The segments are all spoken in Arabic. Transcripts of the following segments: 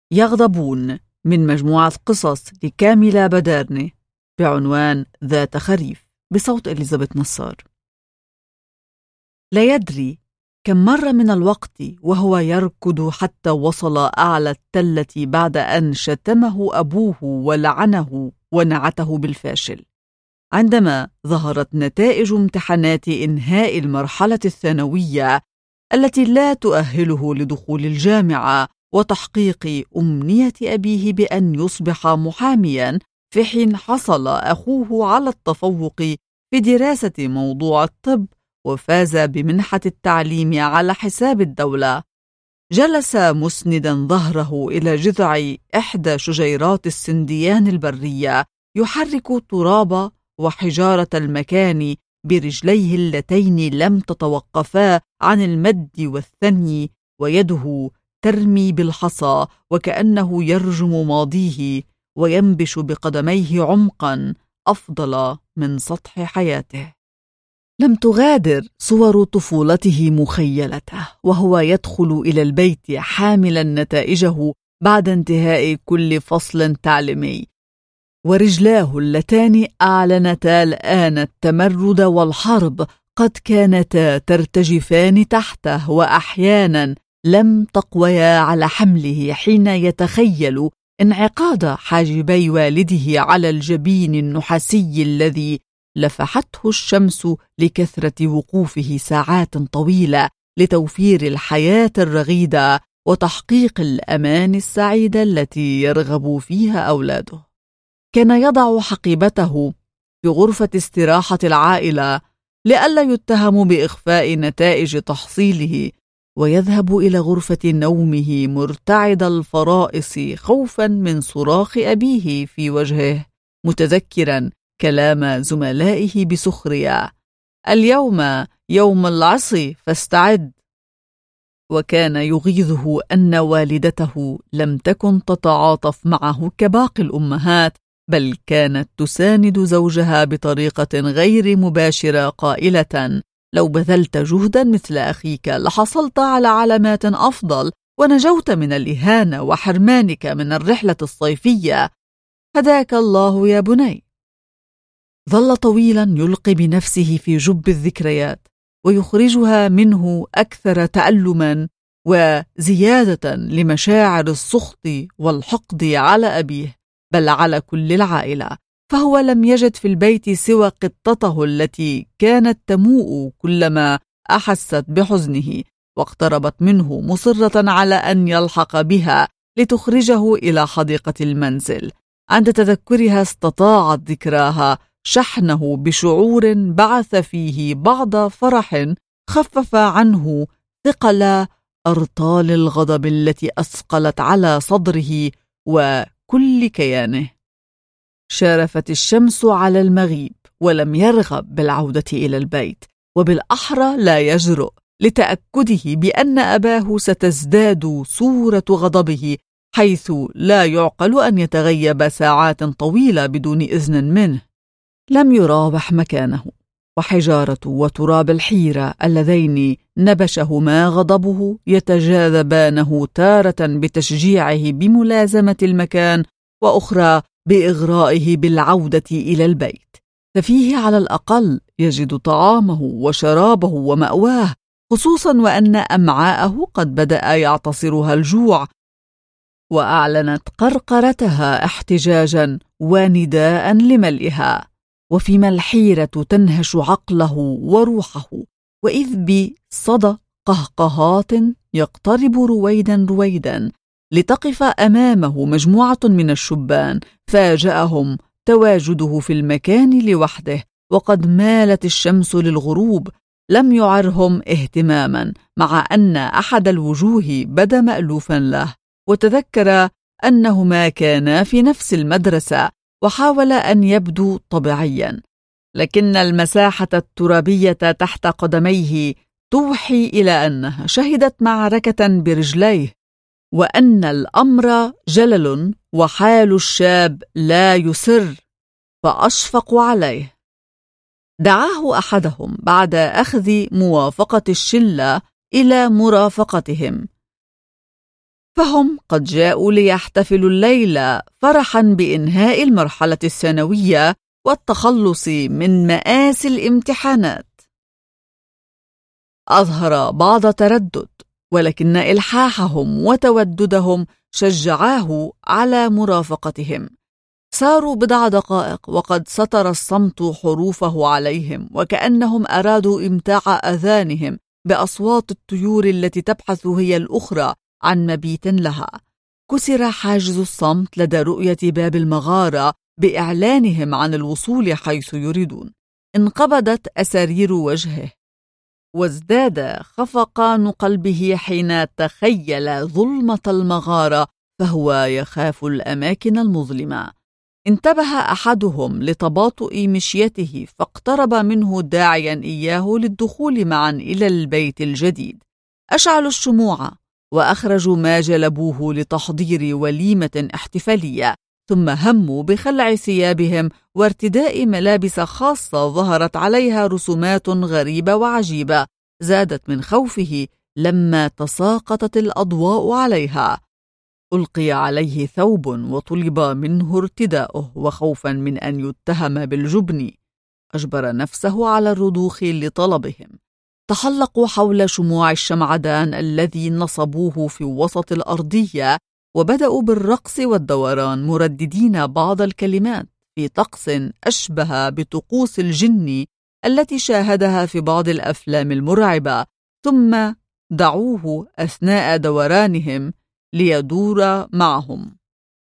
يغضبون من مجموعة قصص لكاميلا بدارني بعنوان ذات خريف بصوت إليزابيث نصار. لا يدري كم مر من الوقت وهو يركض حتى وصل أعلى التلة بعد أن شتمه أبوه ولعنه ونعته بالفاشل. عندما ظهرت نتائج امتحانات إنهاء المرحلة الثانوية التي لا تؤهله لدخول الجامعة وتحقيق أمنية أبيه بأن يصبح محامياً، في حين حصل أخوه على التفوق في دراسة موضوع الطب وفاز بمنحة التعليم على حساب الدولة، جلس مسندا ظهره إلى جذع إحدى شجيرات السنديان البرية يحرك تراب وحجارة المكان برجليه اللتين لم تتوقفا عن المد والثني، ويده ترمي بالحصى وكأنه يرجم ماضيه وينبش بقدميه عمقا أفضل من سطح حياته. لم تغادر صور طفولته مخيلته وهو يدخل إلى البيت حاملا نتائجه بعد انتهاء كل فصل تعليمي، ورجلاه اللتان أعلنتا الآن التمرد والحرب قد كانتا ترتجفان تحته، وأحيانا لم تقويا على حمله حين يتخيل انعقاد حاجبي والده على الجبين النحاسي الذي لفحته الشمس لكثرة وقوفه ساعات طويلة لتوفير الحياة الرغيدة وتحقيق الأمان السعيدة التي يرغب فيها أولاده. كان يضع حقيبته في غرفة استراحة العائلة لئلا يتهم بإخفاء نتائج تحصيله، ويذهب إلى غرفة نومه مرتعد الفرائص خوفا من صراخ أبيه في وجهه، متذكرا كلام زملائه بسخرية: اليوم يوم العص فاستعد. وكان يغيظه أن والدته لم تكن تتعاطف معه كباقي الأمهات، بل كانت تساند زوجها بطريقة غير مباشرة قائلة: لو بذلت جهدا مثل أخيك لحصلت على علامات أفضل ونجوت من الإهانة وحرمانك من الرحلة الصيفية، هداك الله يا بني. ظل طويلا يلقي بنفسه في جب الذكريات ويخرجها منه أكثر تألما وزيادة لمشاعر السخط والحقد على أبيه، بل على كل العائلة، فهو لم يجد في البيت سوى قطته التي كانت تموء كلما أحست بحزنه، واقتربت منه مصرة على أن يلحق بها لتخرجه إلى حديقة المنزل. عند تذكرها استطاعت ذكراها شحنه بشعور بعث فيه بعض فرح خفف عنه ثقل أرطال الغضب التي أثقلت على صدره وكل كيانه. شارفت الشمس على المغيب ولم يرغب بالعودة إلى البيت، وبالأحرى لا يجرؤ لتأكده بأن أباه ستزداد صورة غضبه، حيث لا يعقل أن يتغيب ساعات طويلة بدون إذن منه. لم يرابح مكانه، وحجارة وتراب الحيرة اللذين نبشهما غضبه يتجاذبانه تارة بتشجيعه بملازمة المكان، وأخرى بإغرائه بالعودة إلى البيت، ففيه على الأقل يجد طعامه وشرابه ومأواه، خصوصا وأن أمعاءه قد بدأ يعتصرها الجوع. وأعلنت قرقرتها احتجاجا ونداء لملئها، وفيما الحيرة تنهش عقله وروحه، وإذ بصدى قهقهات يقترب رويدا رويدا لتقف أمامه مجموعة من الشبان، فاجأهم تواجده في المكان لوحده، وقد مالت الشمس للغروب، لم يعرهم اهتماما، مع أن أحد الوجوه بدا مألوفا له، وتذكر أنهما كانا في نفس المدرسة، وحاول أن يبدو طبيعيا، لكن المساحة الترابية تحت قدميه توحي إلى أنها شهدت معركة برجليه، وأن الأمر جلل وحال الشاب لا يسر، فأشفقوا عليه. دعاه أحدهم بعد أخذ موافقة الشلة إلى مرافقتهم، فهم قد جاءوا ليحتفلوا الليلة فرحا بإنهاء المرحلة الثانوية والتخلص من مآسي الامتحانات. أظهر بعض تردد، ولكن إلحاحهم وتوددهم شجعاه على مرافقتهم. ساروا بضع دقائق وقد ستر الصمت حروفه عليهم، وكأنهم أرادوا إمتاع أذانهم بأصوات الطيور التي تبحث هي الأخرى عن مبيت لها. كسر حاجز الصمت لدى رؤية باب المغارة بإعلانهم عن الوصول حيث يريدون. انقبضت أسارير وجهه، وازداد خفقان قلبه حين تخيل ظلمة المغارة، فهو يخاف الأماكن المظلمة. انتبه أحدهم لتباطؤ مشيته فاقترب منه داعيا إياه للدخول معا إلى البيت الجديد. أشعلوا الشموع وأخرجوا ما جلبوه لتحضير وليمة احتفالية، ثم هموا بخلع ثيابهم وارتداء ملابس خاصة ظهرت عليها رسومات غريبة وعجيبة زادت من خوفه لما تساقطت الأضواء عليها. ألقي عليه ثوب وطلب منه ارتداؤه، وخوفا من أن يتهم بالجبن أجبر نفسه على الرضوخ لطلبهم. تحلقوا حول شموع الشمعدان الذي نصبوه في وسط الأرضية، وبدأوا بالرقص والدوران مرددين بعض الكلمات في طقس أشبه بطقوس الجن التي شاهدها في بعض الأفلام المرعبة، ثم دعوه أثناء دورانهم ليدور معهم.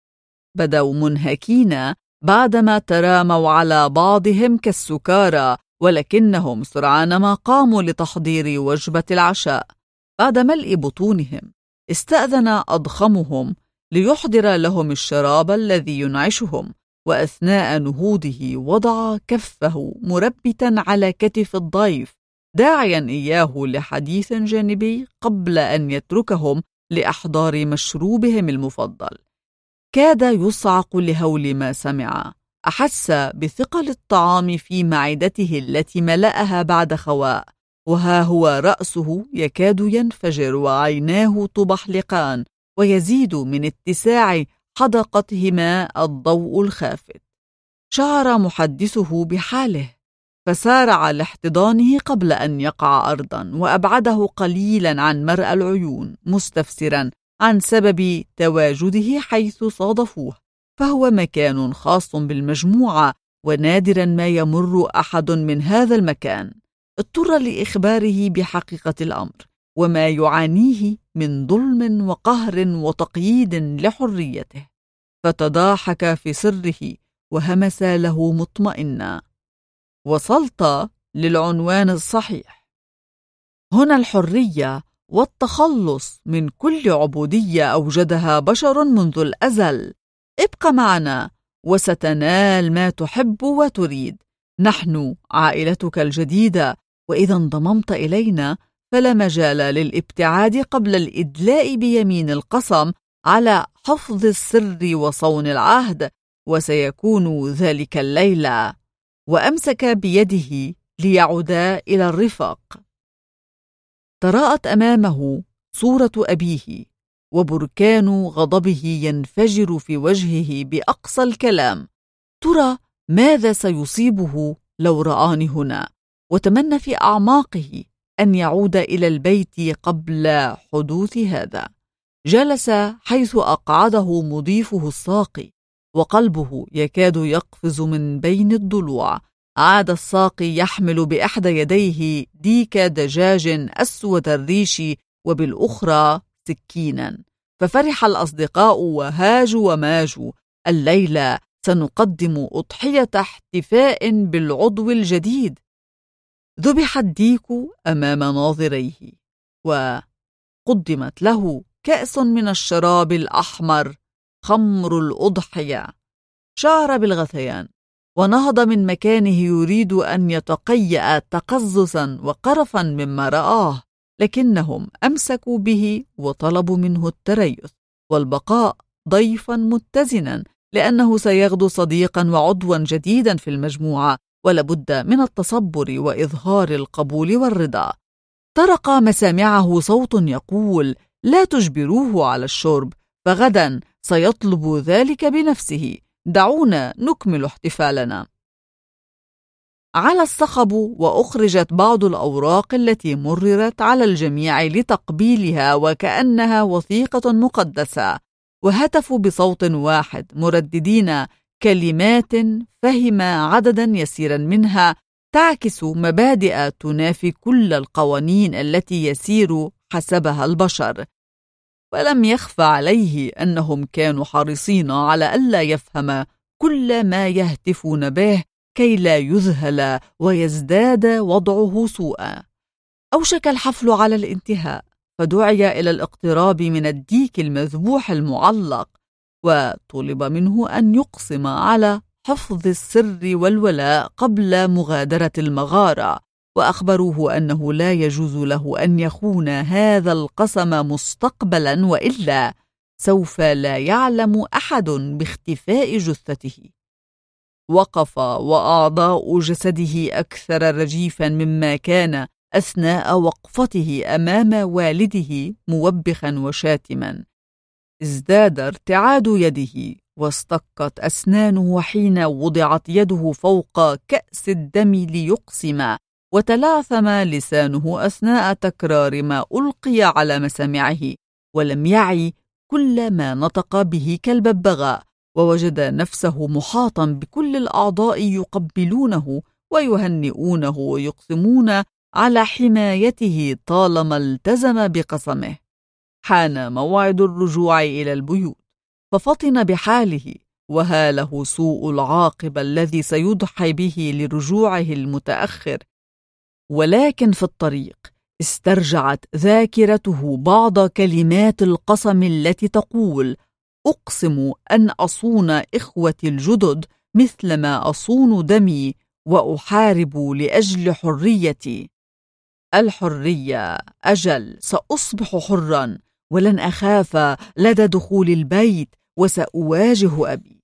بدأوا منهكين بعدما تراموا على بعضهم كالسكارى، ولكنهم سرعان ما قاموا لتحضير وجبة العشاء. بعد ملء بطونهم استأذن أضخمهم ليحضر لهم الشراب الذي ينعشهم، وأثناء نهوضه وضع كفه مربتا على كتف الضيف داعيا إياه لحديث جانبي قبل أن يتركهم لإحضار مشروبهم المفضل. كاد يصعق لهول ما سمع. أحس بثقل الطعام في معدته التي ملأها بعد خواء، وها هو رأسه يكاد ينفجر وعيناه تبحلقان، ويزيد من اتساع حدقتهما الضوء الخافت. شعر محدثه بحاله فسارع لاحتضانه قبل أن يقع أرضا، وأبعده قليلا عن مرأى العيون مستفسرا عن سبب تواجده حيث صادفوه، فهو مكان خاص بالمجموعة ونادرا ما يمر أحد من هذا المكان. اضطر لإخباره بحقيقة الأمر وما يعانيه من ظلم وقهر وتقييد لحريته، فتضاحك في سره وهمس له مطمئنا: وصلت للعنوان الصحيح. هنا الحرية والتخلص من كل عبودية أوجدها بشر منذ الأزل. ابق معنا وستنال ما تحب وتريد. نحن عائلتك الجديدة، وإذا انضممت إلينا فلا مجال للابتعاد قبل الإدلاء بيمين القسم على حفظ السر وصون العهد، وسيكون ذلك الليلة. وأمسك بيده ليعودا إلى الرفاق. تراءت أمامه صورة أبيه، وبركان غضبه ينفجر في وجهه بأقصى الكلام. ترى ماذا سيصيبه لو رآني هنا؟ وتمنى في أعماقه أن يعود إلى البيت قبل حدوث هذا. جلس حيث أقعده مضيفه الساقي، وقلبه يكاد يقفز من بين الضلوع. عاد الساقي يحمل بإحدى يديه ديك دجاج أسود الريش وبالأخرى سكينا، ففرح الأصدقاء وهاجوا وماجوا. الليلة سنقدم أضحية احتفاء بالعضو الجديد. ذبح الديك أمام ناظريه، وقدمت له كأس من الشراب الأحمر خمر الأضحية. شعر بالغثيان ونهض من مكانه يريد أن يتقيأ تقززا وقرفا مما رآه، لكنهم أمسكوا به وطلبوا منه التريث والبقاء ضيفا متزنا، لأنه سيغدو صديقا وعضوا جديدا في المجموعة، ولابد من التصبر وإظهار القبول والرضا. طرق مسامعه صوت يقول: لا تجبروه على الشرب، فغدا سيطلب ذلك بنفسه. دعونا نكمل احتفالنا. على الصخب، وأخرجت بعض الأوراق التي مررت على الجميع لتقبيلها وكأنها وثيقة مقدسة، وهتفوا بصوت واحد مرددين كلمات فهم عددا يسيرا منها تعكس مبادئ تنافي كل القوانين التي يسير حسبها البشر. ولم يخفى عليه أنهم كانوا حريصين على ألا يفهم كل ما يهتفون به كي لا يذهل ويزداد وضعه سوءا. أوشك الحفل على الانتهاء، فدعي إلى الاقتراب من الديك المذبوح المعلق، وطلب منه أن يقسم على حفظ السر والولاء قبل مغادرة المغارة، وأخبروه أنه لا يجوز له أن يخون هذا القسم مستقبلا، وإلا سوف لا يعلم أحد باختفاء جثته. وقف وأعضاء جسده أكثر رجيفا مما كان أثناء وقفته أمام والده موبخا وشاتما. ازداد ارتعاد يده واستقت أسنانه حين وضعت يده فوق كأس الدم ليقسم، وتلعثم لسانه أثناء تكرار ما ألقي على مسامعه، ولم يعي كل ما نطق به كالببغاء، ووجد نفسه محاطا بكل الأعضاء يقبلونه ويهنئونه ويقسمون على حمايته طالما التزم بقسمه. حان موعد الرجوع إلى البيوت، ففطن بحاله، وهاله سوء العاقبة الذي سيضحي به لرجوعه المتأخر. ولكن في الطريق استرجعت ذاكرته بعض كلمات القسم التي تقول: أقسم أن أصون إخوتي الجدد مثلما أصون دمي، وأحارب لأجل حريتي. الحرية، أجل، سأصبح حرا، ولن أخاف لدى دخول البيت، وسأواجه أبي.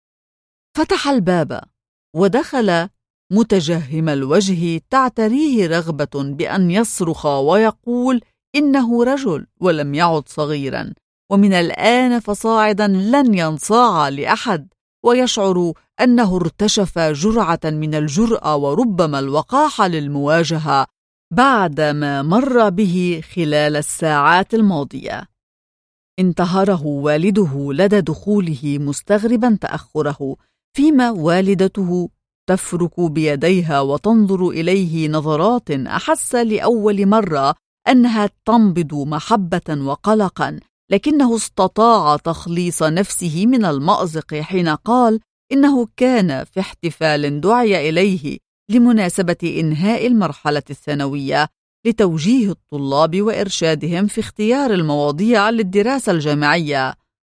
فتح الباب ودخل متجهم الوجه، تعتريه رغبة بأن يصرخ ويقول إنه رجل ولم يعد صغيرا، ومن الآن فصاعدا لن ينصاع لأحد، ويشعر أنه ارتشف جرعة من الجرأة وربما الوقاحة للمواجهة بعد ما مر به خلال الساعات الماضية. انتهره والده لدى دخوله مستغربا تأخره، فيما والدته تفرك بيديها وتنظر إليه نظرات أحس لأول مرة أنها تنبض محبة وقلقا، لكنه استطاع تخليص نفسه من المأزق حين قال إنه كان في احتفال دعي إليه لمناسبة إنهاء المرحلة الثانوية لتوجيه الطلاب وإرشادهم في اختيار المواضيع للدراسة الجامعية،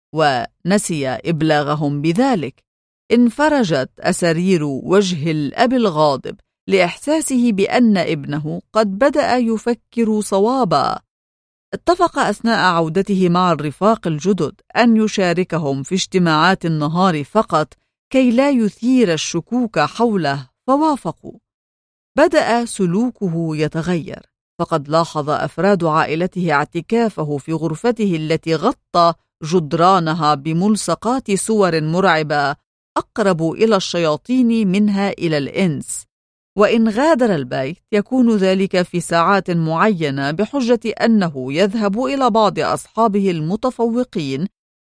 ونسي إبلاغهم بذلك. انفرجت أسارير وجه الأب الغاضب لإحساسه بأن ابنه قد بدأ يفكر صوابا. اتفق أثناء عودته مع الرفاق الجدد أن يشاركهم في اجتماعات النهار فقط كي لا يثير الشكوك حوله، فوافقوا. بدأ سلوكه يتغير، فقد لاحظ أفراد عائلته اعتكافه في غرفته التي غطى جدرانها بملصقات صور مرعبة أقرب إلى الشياطين منها إلى الإنس. وإن غادر البيت يكون ذلك في ساعات معينة بحجة أنه يذهب إلى بعض أصحابه المتفوقين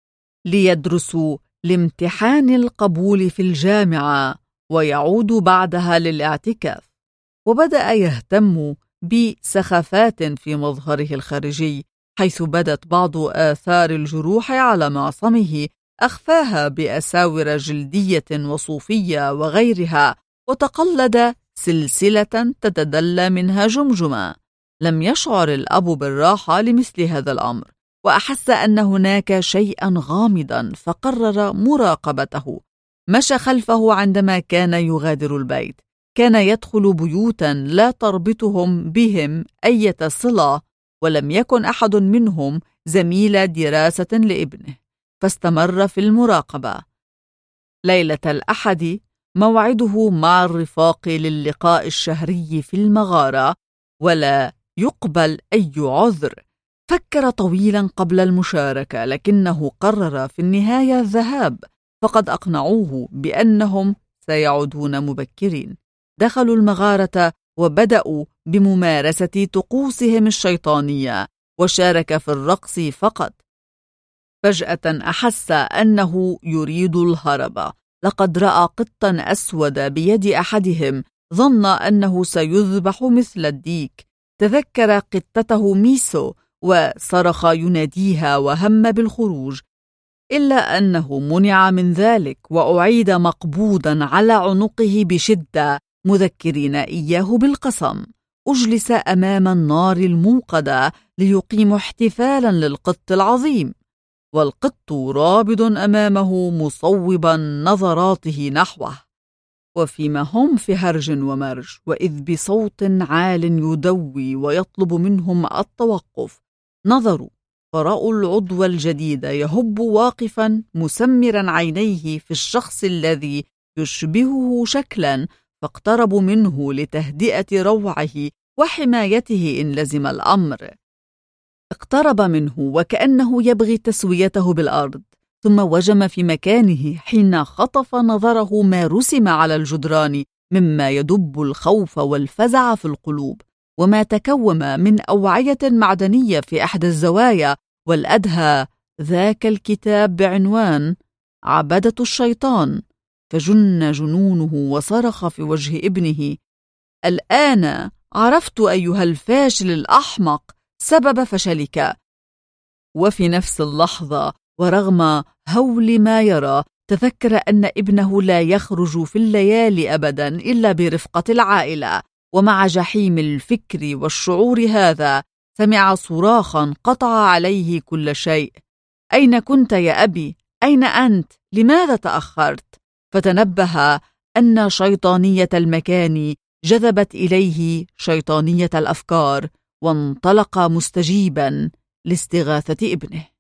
ليدرسوا لامتحان القبول في الجامعة، ويعود بعدها للاعتكاف. وبدأ يهتم بسخافات في مظهره الخارجي، حيث بدت بعض آثار الجروح على معصمه أخفاها بأساور جلدية وصوفية وغيرها، وتقلد سلسلة تتدلى منها جمجمة. لم يشعر الأب بالراحة لمثل هذا الأمر، وأحس أن هناك شيئا غامضا، فقرر مراقبته. مشى خلفه عندما كان يغادر البيت. كان يدخل بيوتا لا تربطهم بهم أي صلة، ولم يكن أحد منهم زميل دراسة لابنه، فاستمر في المراقبة. ليلة الأحد موعده مع الرفاق للقاء الشهري في المغارة، ولا يقبل أي عذر. فكر طويلا قبل المشاركة، لكنه قرر في النهاية الذهاب، فقد أقنعوه بأنهم سيعودون مبكرين. دخلوا المغارة وبدأوا بممارسة طقوسهم الشيطانية، وشارك في الرقص فقط. فجأة أحس أنه يريد الهرب. لقد رأى قطا أسود بيد أحدهم، ظن أنه سيذبح مثل الديك. تذكر قطته ميسو وصرخ يناديها وهم بالخروج، إلا أنه منع من ذلك وأعيد مقبوضا على عنقه بشدة، مذكرين إياه بالقسم. أجلس أمام النار الموقدة ليقيم احتفالا للقط العظيم، والقط رابض أمامه مصوبا نظراته نحوه. وفيما هم في هرج ومرج، وإذ بصوت عال يدوي ويطلب منهم التوقف، نظروا فرأوا العضو الجديد يهب واقفا مسمرا عينيه في الشخص الذي يشبهه شكلا، فاقتربوا منه لتهدئة روعه وحمايته إن لزم الأمر. اقترب منه وكأنه يبغي تسويته بالأرض، ثم وجم في مكانه حين خطف نظره ما رسم على الجدران مما يدب الخوف والفزع في القلوب، وما تكوم من أوعية معدنية في إحدى الزوايا، والأدهى ذاك الكتاب بعنوان عبدة الشيطان. فجن جنونه وصرخ في وجه ابنه: الآن عرفت أيها الفاشل الأحمق سبب فشلك. وفي نفس اللحظة ورغم هول ما يرى، تذكر أن ابنه لا يخرج في الليالي أبدا إلا برفقة العائلة. ومع جحيم الفكر والشعور هذا سمع صراخا قطع عليه كل شيء: أين كنت يا أبي؟ أين أنت؟ لماذا تأخرت؟ فتنبه أن شيطانية المكان جذبت إليه شيطانية الأفكار، وانطلق مستجيبا لاستغاثة ابنه.